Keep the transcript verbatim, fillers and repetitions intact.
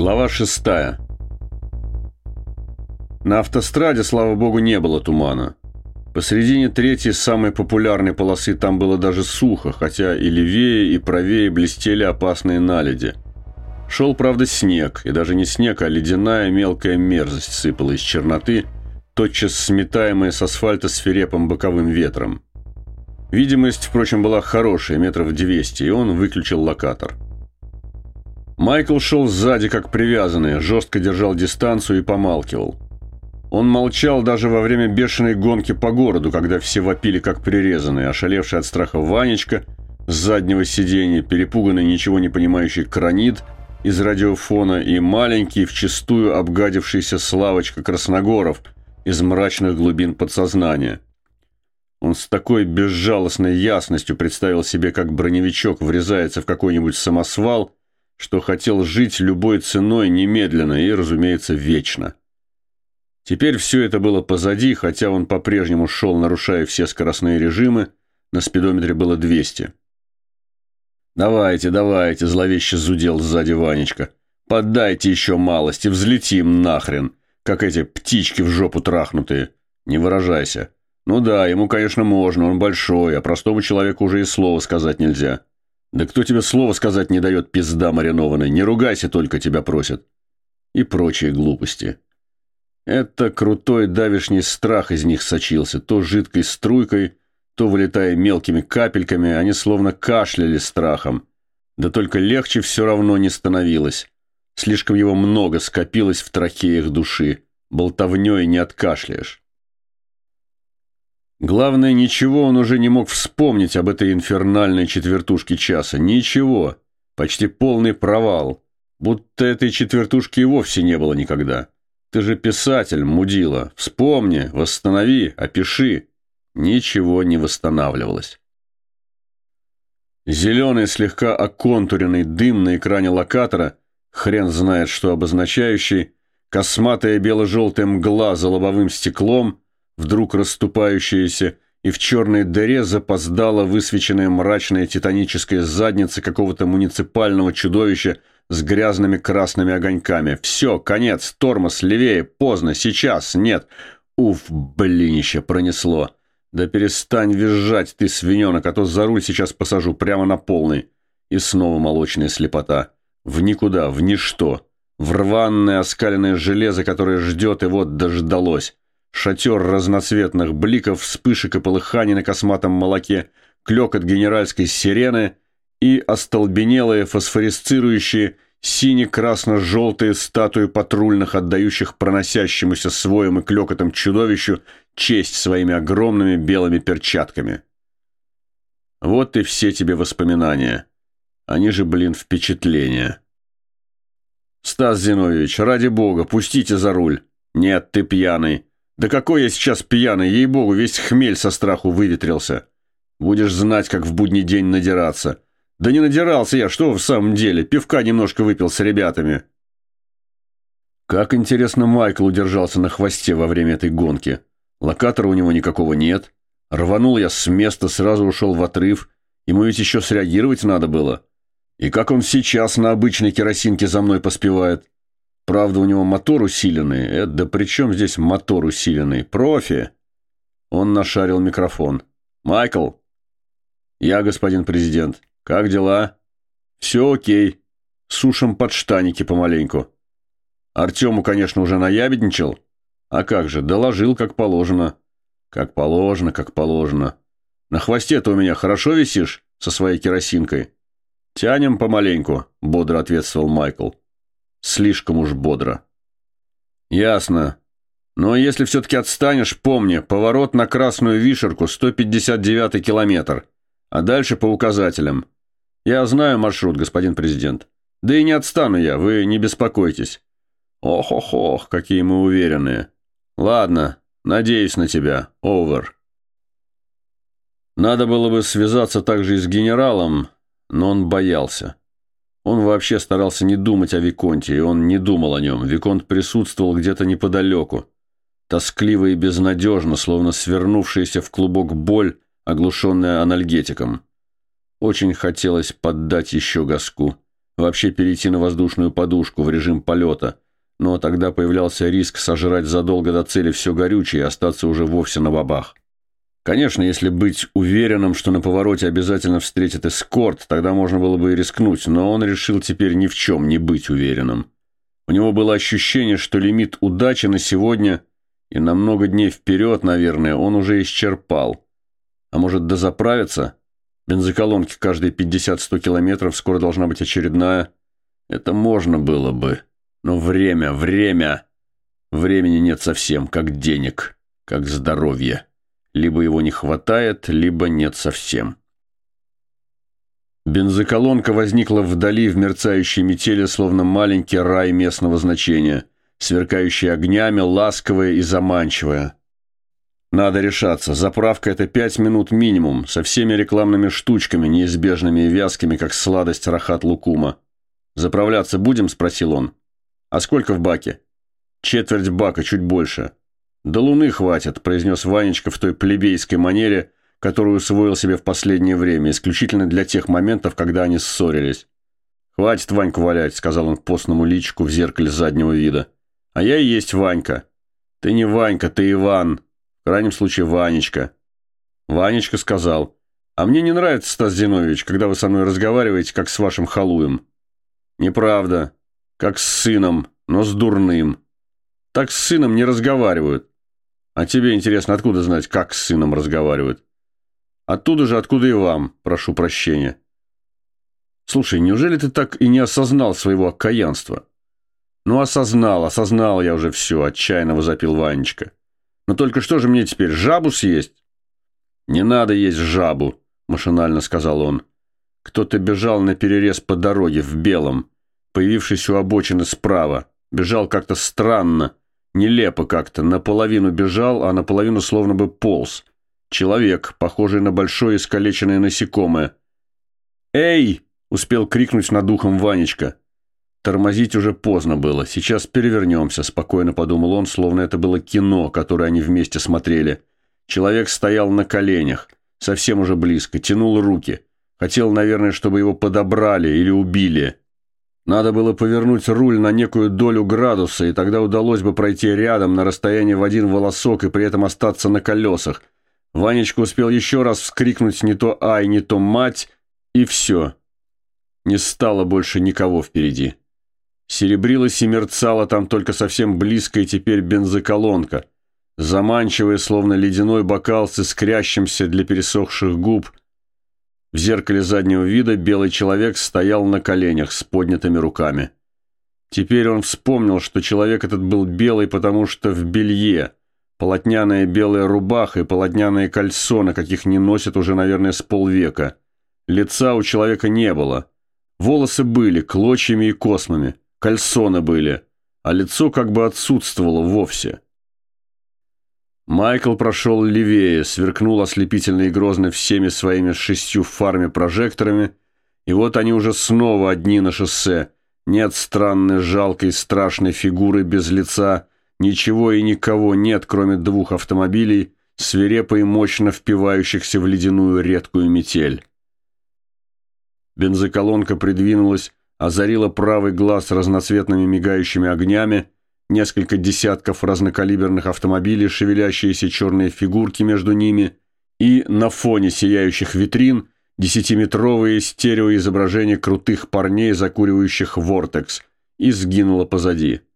Глава шестая. На автостраде, слава богу, не было тумана. Посредине третьей, самой популярной полосы, там было даже сухо, хотя и левее, и правее блестели опасные наледи. Шел, правда, снег, и даже не снег, а ледяная мелкая мерзость сыпала из черноты, тотчас сметаемая с асфальта свирепым боковым ветром. Видимость, впрочем, была хорошая, метров двести, и он выключил локатор. Майкл шел сзади, как привязанный, жестко держал дистанцию и помалкивал. Он молчал даже во время бешеной гонки по городу, когда все вопили, как прирезанные, ошалевший от страха Ванечка с заднего сиденья, перепуганный, ничего не понимающий Кранид из радиофона и маленький, вчистую обгадившийся Славочка Красногоров из мрачных глубин подсознания. Он с такой безжалостной ясностью представил себе, как броневичок врезается в какой-нибудь самосвал, что хотел жить любой ценой немедленно и, разумеется, вечно. Теперь все это было позади, хотя он по-прежнему шел, нарушая все скоростные режимы, на спидометре было двести. «Давайте, давайте», – зловеще зудел сзади Ванечка. «Поддайте еще малость и взлетим нахрен, как эти птички в жопу трахнутые. Не выражайся. Ну да, ему, конечно, можно, он большой, а простому человеку уже и слова сказать нельзя. Да кто тебе слова сказать не дает, пизда маринованная? Не ругайся только, тебя просят». И прочие глупости. Это крутой давишний страх из них сочился, то жидкой струйкой, то вылетая мелкими капельками, они словно кашляли страхом. Да только легче все равно не становилось. Слишком его много скопилось в трахеях души. Болтовней не откашляешь. Главное, ничего он уже не мог вспомнить об этой инфернальной четвертушке часа. Ничего. Почти полный провал. Будто этой четвертушки и вовсе не было никогда. Ты же писатель, мудила. Вспомни, восстанови, опиши. Ничего не восстанавливалось. Зеленый, слегка оконтуренный дым на экране локатора, хрен знает что обозначающий, косматая бело-желтая мгла за лобовым стеклом, вдруг расступающаяся, и в черной дыре запоздала высвеченная мрачная титаническая задница какого-то муниципального чудовища с грязными красными огоньками. Все, конец, тормоз, левее, поздно, сейчас, нет. Уф, блинище, пронесло. Да перестань визжать, ты свиненок, а то за руль сейчас посажу прямо на полный. И снова молочная слепота. В никуда, в ничто. В рваное оскаленное железо, которое ждет, и вот дождалось. Шатер разноцветных бликов, вспышек и полыханий на косматом молоке, клёкот генеральской сирены и остолбенелые фосфорисцирующие сине-красно-желтые статуи патрульных, отдающих проносящемуся своем и клёкотом чудовищу честь своими огромными белыми перчатками. Вот и все тебе воспоминания. Они же, блин, впечатления. Стас Зиновьевич, ради бога, пустите за руль. Нет, ты пьяный. Да какой я сейчас пьяный, ей-богу, весь хмель со страху выветрился. Будешь знать, как в будний день надираться. Да не надирался я, что в самом деле, пивка немножко выпил с ребятами. Как интересно Майкл удержался на хвосте во время этой гонки. Локатора у него никакого нет. Рванул я с места, сразу ушел в отрыв. Ему ведь еще среагировать надо было. И как он сейчас на обычной керосинке за мной поспевает. Правда, у него мотор усиленный. Э, да при чем здесь мотор усиленный? Профи. Он нашарил микрофон. «Майкл?» «Я, господин президент. Как дела?» «Все окей. Сушим подштаники помаленьку». «Артему, конечно, уже наябедничал. А как же, доложил, как положено». «Как положено, как положено. На хвосте-то у меня хорошо висишь со своей керосинкой?» «Тянем помаленьку», — бодро ответствовал Майкл. Слишком уж бодро. «Ясно. Но если все-таки отстанешь, помни, поворот на Красную Вишерку, сто пятьдесят девятый километр, а дальше по указателям. Я знаю маршрут, господин президент. Да и не отстану я, вы не беспокойтесь». «Ох-ох-ох, какие мы уверенные. Ладно, надеюсь на тебя. Овер». Надо было бы связаться также и с генералом, но он боялся. Он вообще старался не думать о Виконте, и он не думал о нем. Виконт присутствовал где-то неподалеку. Тоскливо и безнадежно, словно свернувшаяся в клубок боль, оглушенная анальгетиком. Очень хотелось поддать еще газку. вообще перейти на воздушную подушку в режим полета, но тогда появлялся риск сожрать задолго до цели все горючее и остаться уже вовсе на бабах. Конечно, если быть уверенным, что на повороте обязательно встретит эскорт, тогда можно было бы и рискнуть, но он решил теперь ни в чем не быть уверенным. У него было ощущение, что лимит удачи на сегодня и на много дней вперед, наверное, он уже исчерпал. А может, дозаправиться? Бензоколонки каждые пятьдесят-сто километров, скоро должна быть очередная. Это можно было бы. Но время, время. Времени нет совсем, как денег, как здоровья. Либо его не хватает, либо нет совсем. Бензоколонка возникла вдали в мерцающей метели, словно маленький рай местного значения, сверкающий огнями, ласковая и заманчивая. Надо решаться. Заправка – это пять минут минимум, со всеми рекламными штучками, неизбежными и вязкими, как сладость рахат-лукума. «Заправляться будем?» – спросил он. «А сколько в баке?» «Четверть бака, чуть больше». «До луны хватит», – произнес Ванечка в той плебейской манере, которую усвоил себе в последнее время, исключительно для тех моментов, когда они ссорились. «Хватит Ваньку валять», – сказал он постному личику в зеркале заднего вида. «А я и есть Ванька». «Ты не Ванька, ты Иван. В крайнем случае Ванечка». Ванечка сказал: «А мне не нравится, Стас Зиновьевич, когда вы со мной разговариваете, как с вашим халуем». «Неправда. Как с сыном, но с дурным. Так с сыном не разговаривают». «А тебе интересно, откуда знать, как с сыном разговаривают?» «Оттуда же, откуда и вам, прошу прощения». «Слушай, неужели ты так и не осознал своего окаянства?» «Ну, осознал, осознал я уже все», – отчаянно возопил Ванечка. «Но только что же мне теперь, жабу съесть?» «Не надо есть жабу», – машинально сказал он. Кто-то бежал наперерез по дороге в белом, появившись у обочины справа. Бежал как-то странно, нелепо как-то, наполовину бежал, а наполовину словно бы полз. Человек, похожий на большое искалеченное насекомое. «Эй!» – успел крикнуть над ухом Ванечка. Тормозить уже поздно было. «Сейчас перевернемся», – спокойно подумал он, словно это было кино, которое они вместе смотрели. Человек стоял на коленях, совсем уже близко, тянул руки. Хотел, наверное, чтобы его подобрали или убили. Надо было повернуть руль на некую долю градуса, и тогда удалось бы пройти рядом на расстоянии в один волосок и при этом остаться на колесах. Ванечка успел еще раз вскрикнуть не то «ай», не то «мать», и все. Не стало больше никого впереди. Серебрилась и мерцала там только совсем близко и теперь бензоколонка. Заманчивая, словно ледяной бокал с искрящимся для пересохших губ. В зеркале заднего вида белый человек стоял на коленях с поднятыми руками. Теперь он вспомнил, что человек этот был белый, потому что в белье. Полотняная белая рубаха и полотняные кальсоны, каких не носят уже, наверное, с полвека. Лица у человека не было. Волосы были клочьями и космами. Кальсоны были. А лицо как бы отсутствовало вовсе. Майкл прошел левее, сверкнул ослепительно и грозно всеми своими шестью фарами-прожекторами, и вот они уже снова одни на шоссе. Нет странной, жалкой, страшной фигуры без лица, ничего и никого нет, кроме двух автомобилей, свирепо и мощно впивающихся в ледяную редкую метель. Бензоколонка придвинулась, озарила правый глаз разноцветными мигающими огнями, несколько десятков разнокалиберных автомобилей, шевелящиеся черные фигурки между ними, и на фоне сияющих витрин десятиметровые стереоизображения крутых парней, закуривающих «Вортекс», и сгинула позади.